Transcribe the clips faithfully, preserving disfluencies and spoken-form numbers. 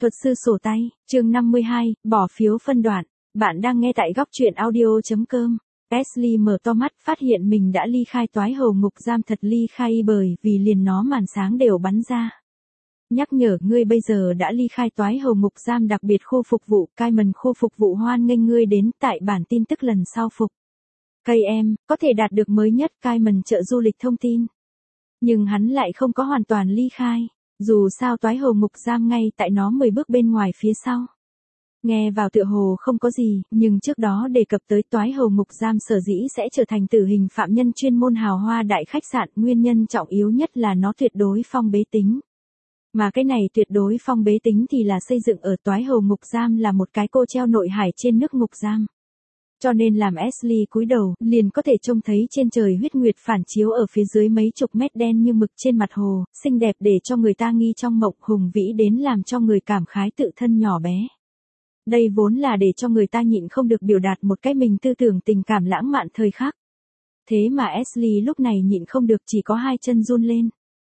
Thuật sư sổ tay, chương năm mươi hai, bỏ phiếu phân đoạn. Bạn đang nghe tại góc truyện audio chấm com. Ashley mở to mắt, phát hiện mình đã ly khai toái hầu ngục giam, thật ly khai bởi vì liền nó màn sáng đều bắn ra. Nhắc nhở ngươi bây giờ đã ly khai toái hầu ngục giam đặc biệt khu phục vụ, Cayman khu phục vụ hoan nghênh ngươi đến tại bản tin tức lần sau phục. Cây em, có thể đạt được mới nhất Cayman trợ du lịch thông tin. Nhưng hắn lại không có hoàn toàn ly khai. Dù sao toái hầu ngục giam ngay tại nó mười bước bên ngoài phía sau. Nghe vào tựa hồ không có gì, nhưng trước đó đề cập tới toái hầu ngục giam sở dĩ sẽ trở thành tử hình phạm nhân chuyên môn hào hoa đại khách sạn, nguyên nhân trọng yếu nhất là nó tuyệt đối phong bế tính. Mà cái này tuyệt đối phong bế tính thì là xây dựng ở toái hầu ngục giam là một cái cô treo nội hải trên nước ngục giam. Cho nên làm Ashley cúi đầu, liền có thể trông thấy trên trời huyết nguyệt phản chiếu ở phía dưới mấy chục mét đen như mực trên mặt hồ, xinh đẹp để cho người ta nghi trong mộng, hùng vĩ đến làm cho người cảm khái tự thân nhỏ bé. Đây vốn là để cho người ta nhịn không được biểu đạt một cái mình tư tưởng tình cảm lãng mạn thời khắc. Thế mà Ashley lúc này nhịn không được, chỉ có hai chân run lên.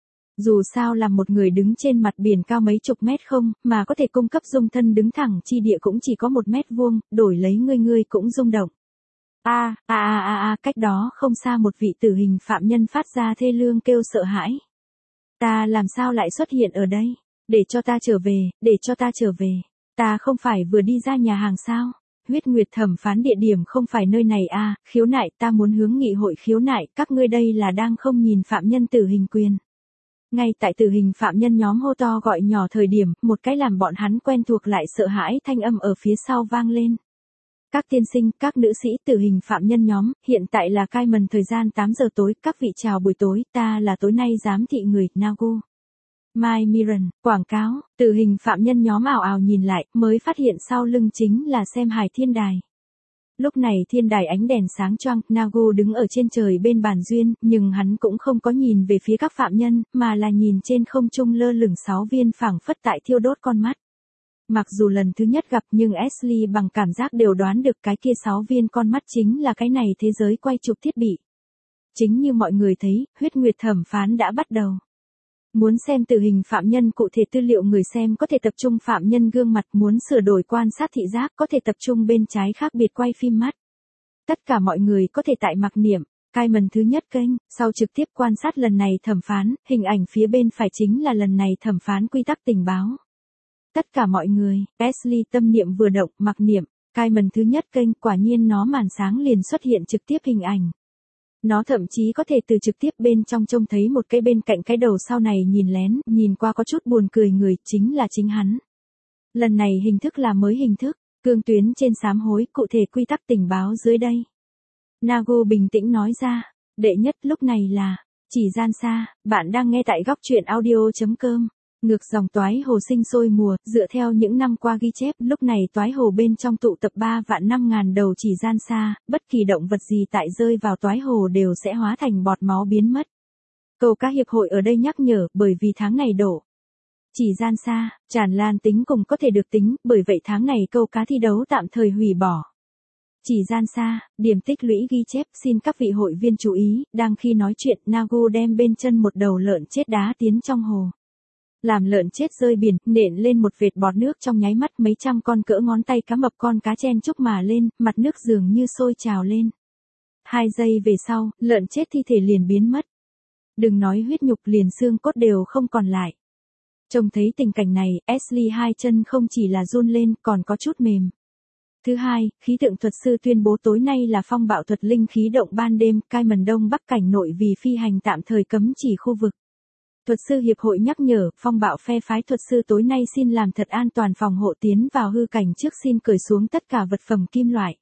Dù sao là một người đứng trên mặt biển cao mấy chục mét không, mà có thể cung cấp dung thân đứng thẳng chi địa cũng chỉ có một mét vuông, đổi lấy ngươi ngươi cũng rung động. A, a a a a, cách đó không xa một vị tử hình phạm nhân phát ra thê lương kêu sợ hãi. Ta làm sao lại xuất hiện ở đây? Để cho ta trở về, để cho ta trở về. Ta không phải vừa đi ra nhà hàng sao? Huyết nguyệt thẩm phán địa điểm không phải nơi này à, khiếu nại, ta muốn hướng nghị hội khiếu nại, các ngươi đây là đang không nhìn phạm nhân tử hình quyền. Ngay tại tử hình phạm nhân nhóm hô to gọi nhỏ thời điểm, một cái làm bọn hắn quen thuộc lại sợ hãi thanh âm ở phía sau vang lên. Các tiên sinh, các nữ sĩ, tử hình phạm nhân nhóm, hiện tại là Cayman thời gian tám giờ tối, các vị chào buổi tối, ta là tối nay giám thị người, Nagu. My Mirren, quảng cáo, tử hình phạm nhân nhóm ào ào nhìn lại, mới phát hiện sau lưng chính là xem hài thiên đài. Lúc này thiên đài ánh đèn sáng choang, Nagu đứng ở trên trời bên bàn duyên, nhưng hắn cũng không có nhìn về phía các phạm nhân, mà là nhìn trên không trung lơ lửng sáu viên phảng phất tại thiêu đốt con mắt. Mặc dù lần thứ nhất gặp nhưng Ashley bằng cảm giác đều đoán được cái kia sáu viên con mắt chính là cái này thế giới quay chụp thiết bị. Chính như mọi người thấy, huyết nguyệt thẩm phán đã bắt đầu. Muốn xem tử hình phạm nhân cụ thể tư liệu, người xem có thể tập trung phạm nhân gương mặt, muốn sửa đổi quan sát thị giác có thể tập trung bên trái khác biệt quay phim mắt. Tất cả mọi người có thể tại mặc niệm, Cayman thứ nhất kênh, sau trực tiếp quan sát lần này thẩm phán, hình ảnh phía bên phải chính là lần này thẩm phán quy tắc tình báo. Tất cả mọi người, Ashley tâm niệm vừa động, mặc niệm, Cayman thứ nhất kênh, quả nhiên nó màn sáng liền xuất hiện trực tiếp hình ảnh. Nó thậm chí có thể từ trực tiếp bên trong trông thấy một cái bên cạnh cái đầu sau này nhìn lén, nhìn qua có chút buồn cười người, chính là chính hắn. Lần này hình thức là mới hình thức, cương tuyến trên sám hối, cụ thể quy tắc tình báo dưới đây. Nagu bình tĩnh nói ra, đệ nhất lúc này là, chỉ gian xa, bạn đang nghe tại góc truyện audio chấm com. Ngược dòng toái hồ sinh sôi mùa, dựa theo những năm qua ghi chép, lúc này toái hồ bên trong tụ tập ba vạn năm ngàn đầu chỉ gian xa, bất kỳ động vật gì tại rơi vào toái hồ đều sẽ hóa thành bọt máu biến mất. Câu cá hiệp hội ở đây nhắc nhở, bởi vì tháng này đổ chỉ gian xa, tràn lan tính cùng có thể được tính, bởi vậy tháng này câu cá thi đấu tạm thời hủy bỏ. Chỉ gian xa, điểm tích lũy ghi chép, xin các vị hội viên chú ý, đang khi nói chuyện, Nagu đem bên chân một đầu lợn chết đá tiến trong hồ. Làm lợn chết rơi biển, nện lên một vệt bọt nước, trong nháy mắt mấy trăm con cỡ ngón tay cá mập con cá chen chúc mà lên, mặt nước dường như sôi trào lên. Hai giây về sau, lợn chết thi thể liền biến mất. Đừng nói huyết nhục, liền xương cốt đều không còn lại. Trông thấy tình cảnh này, Ashley hai chân không chỉ là run lên, còn có chút mềm. Thứ hai, khí tượng thuật sư tuyên bố tối nay là phong bạo thuật linh khí động ban đêm, Cayman Đông Bắc cảnh nội vì phi hành tạm thời cấm chỉ khu vực. Thuật sư hiệp hội nhắc nhở, phong bạo phe phái thuật sư tối nay xin làm thật an toàn, phòng hộ tiến vào hư cảnh trước xin cởi xuống tất cả vật phẩm kim loại.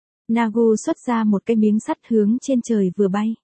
Nagu xuất ra một cái miếng sắt hướng trên trời vừa bay.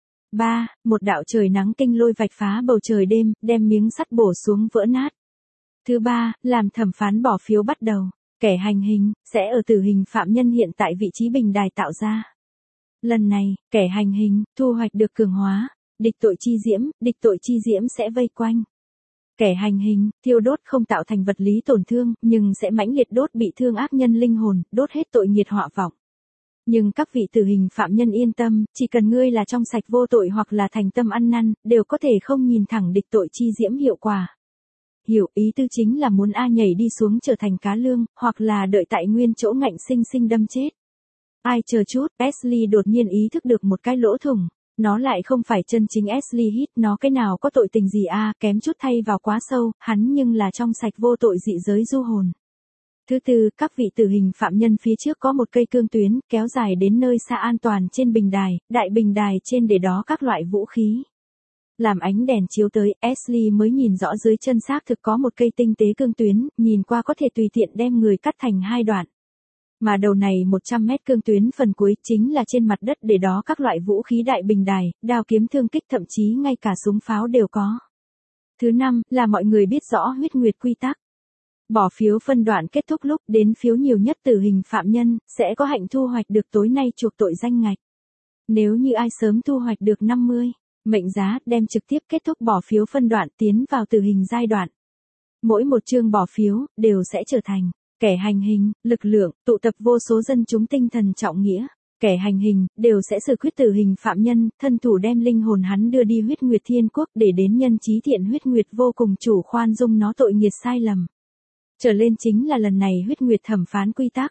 ba. Một đạo trời nắng kinh lôi vạch phá bầu trời đêm, đem miếng sắt bổ xuống vỡ nát. Thứ ba, làm thẩm phán bỏ phiếu bắt đầu. Kẻ hành hình, sẽ ở tử hình phạm nhân hiện tại vị trí bình đài tạo ra. Lần này, kẻ hành hình, thu hoạch được cường hóa. Địch tội chi diễm, địch tội chi diễm sẽ vây quanh. Kẻ hành hình, thiêu đốt không tạo thành vật lý tổn thương, nhưng sẽ mãnh liệt đốt bị thương ác nhân linh hồn, đốt hết tội nghiệt họa vọng. Nhưng các vị tử hình phạm nhân yên tâm, chỉ cần ngươi là trong sạch vô tội hoặc là thành tâm ăn năn, đều có thể không nhìn thẳng địch tội chi diễm hiệu quả. hiểu ý tư chính là muốn A nhảy đi xuống trở thành cá lương, hoặc là đợi tại nguyên chỗ ngạnh sinh sinh đâm chết. Ai chờ chút, Ashley đột nhiên ý thức được một cái lỗ thủng. Nó lại không phải chân chính Ashley Hít, nó cái nào có tội tình gì a, kém chút thay vào quá sâu, hắn nhưng là trong sạch vô tội dị giới du hồn. Thứ tư, các vị tử hình phạm nhân phía trước có một cây cương tuyến, kéo dài đến nơi xa an toàn trên bình đài, đại bình đài trên để đó các loại vũ khí. Làm ánh đèn chiếu tới, Ashley mới nhìn rõ dưới chân xác thực có một cây tinh tế cương tuyến, nhìn qua có thể tùy tiện đem người cắt thành hai đoạn. Mà đầu này một trăm mét cương tuyến phần cuối chính là trên mặt đất để đó các loại vũ khí đại bình đài, đao kiếm thương kích thậm chí ngay cả súng pháo đều có. Thứ năm, là mọi người biết rõ huyết nguyệt quy tắc. Bỏ phiếu phân đoạn kết thúc lúc đến phiếu nhiều nhất tử hình phạm nhân, sẽ có hạnh thu hoạch được tối nay chuộc tội danh ngạch. Nếu như ai sớm thu hoạch được năm mươi, mệnh giá đem trực tiếp kết thúc bỏ phiếu phân đoạn tiến vào tử hình giai đoạn. Mỗi một chương bỏ phiếu, đều sẽ trở thành kẻ hành hình, lực lượng, tụ tập vô số dân chúng tinh thần trọng nghĩa. Kẻ hành hình, đều sẽ xử quyết tử hình phạm nhân, thân thủ đem linh hồn hắn đưa đi huyết nguyệt thiên quốc để đến nhân trí thiện huyết nguyệt vô cùng chủ khoan dung nó tội nghiệt sai lầm. Trở lên chính là lần này huyết nguyệt thẩm phán quy tắc.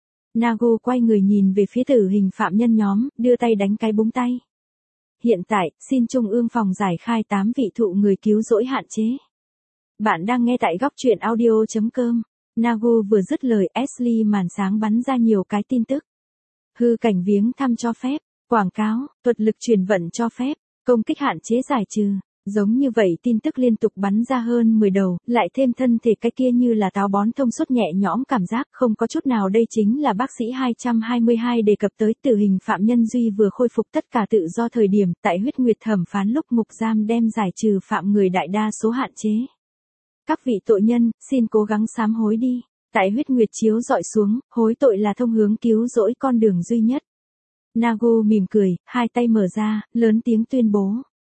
Nago quay người nhìn về phía tử hình phạm nhân nhóm, đưa tay đánh cái búng tay. Hiện tại, xin Trung ương phòng giải khai tám vị thụ người cứu rỗi hạn chế. Bạn đang nghe tại góc truyện audio chấm com. Nago vừa dứt lời, Ashley màn sáng bắn ra nhiều cái tin tức. Hư cảnh viếng thăm cho phép, quảng cáo, thuật lực truyền vận cho phép, công kích hạn chế giải trừ. Giống như vậy tin tức liên tục bắn ra hơn mười đầu, lại thêm thân thể cái kia như là táo bón thông suốt nhẹ nhõm cảm giác không có chút nào. Đây chính là bác sĩ hai trăm hai mươi hai đề cập tới tử hình phạm nhân Duy vừa khôi phục tất cả tự do thời điểm tại huyết nguyệt thẩm phán lúc ngục giam đem giải trừ phạm người đại đa số hạn chế. Các vị tội nhân, xin cố gắng sám hối đi. Tại huyết nguyệt chiếu dọi xuống, hối tội là thông hướng cứu rỗi con đường duy nhất. Nago mỉm cười, hai tay mở ra, lớn tiếng tuyên bố.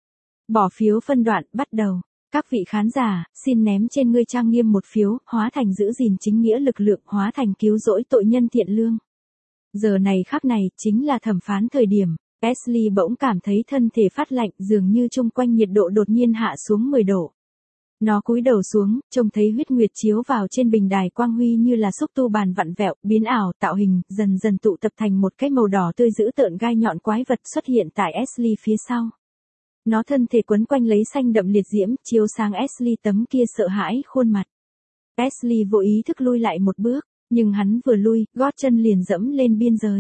Bỏ phiếu phân đoạn, bắt đầu. Các vị khán giả, xin ném trên ngươi trang nghiêm một phiếu, hóa thành giữ gìn chính nghĩa lực lượng, hóa thành cứu rỗi tội nhân thiện lương. Giờ này khắc này, chính là thẩm phán thời điểm. Ashley bỗng cảm thấy thân thể phát lạnh, dường như chung quanh nhiệt độ đột nhiên hạ xuống mười độ. Nó cúi đầu xuống, trông thấy huyết nguyệt chiếu vào trên bình đài quang huy như là xúc tu bàn vặn vẹo, biến ảo, tạo hình, dần dần tụ tập thành một cái màu đỏ tươi dữ tợn gai nhọn quái vật xuất hiện tại Ashley phía sau. Nó thân thể quấn quanh lấy xanh đậm liệt diễm, chiếu sang Ashley tấm kia sợ hãi khuôn mặt. Ashley vô ý thức lui lại một bước, nhưng hắn vừa lui, gót chân liền dẫm lên biên giới.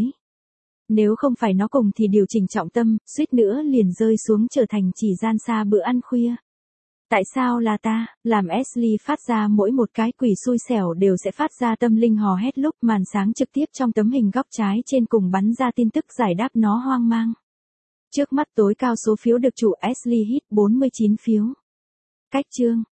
Nếu không phải nó cùng thì điều chỉnh trọng tâm, suýt nữa liền rơi xuống trở thành chỉ gian xa bữa ăn khuya. Tại sao là ta, làm Ashley phát ra mỗi một cái quỷ xui xẻo đều sẽ phát ra tâm linh hò hét lúc màn sáng trực tiếp trong tấm hình góc trái trên cùng bắn ra tin tức giải đáp nó hoang mang. Trước mắt tối cao số phiếu được chủ Ashley Hít bốn mươi chín phiếu. Cách chương.